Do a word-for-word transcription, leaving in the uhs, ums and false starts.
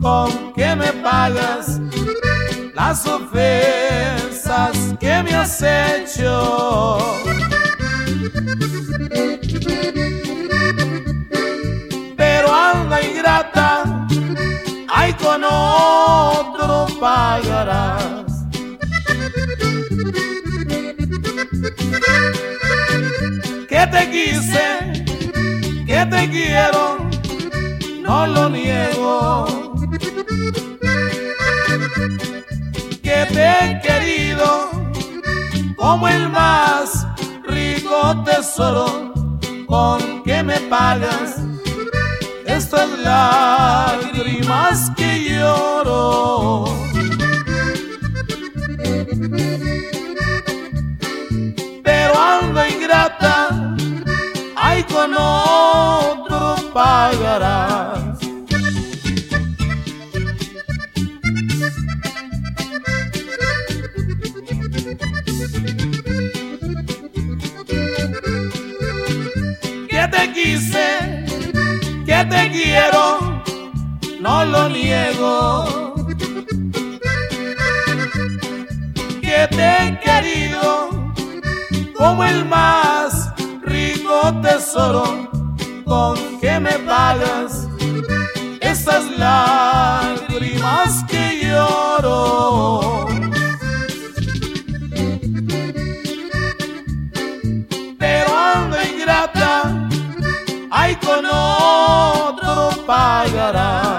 ¿con qué me pagas las ofensas que me has hecho? Pero anda ingrata, ay, con otro pagarás. Que te quise, que te quiero, no lo niego. Que te he querido como el más rico tesoro. ¿Con qué me pagas estas lágrimas que lloro? Pero anda ingrata, ay, con otro pagarás. Que te quise, que te quiero, no lo niego. Que te he querido como el más rico tesoro. ¿Con qué me pagas esas lágrimas que lloro? Pero anda ingrata, ay, con otro pagarás.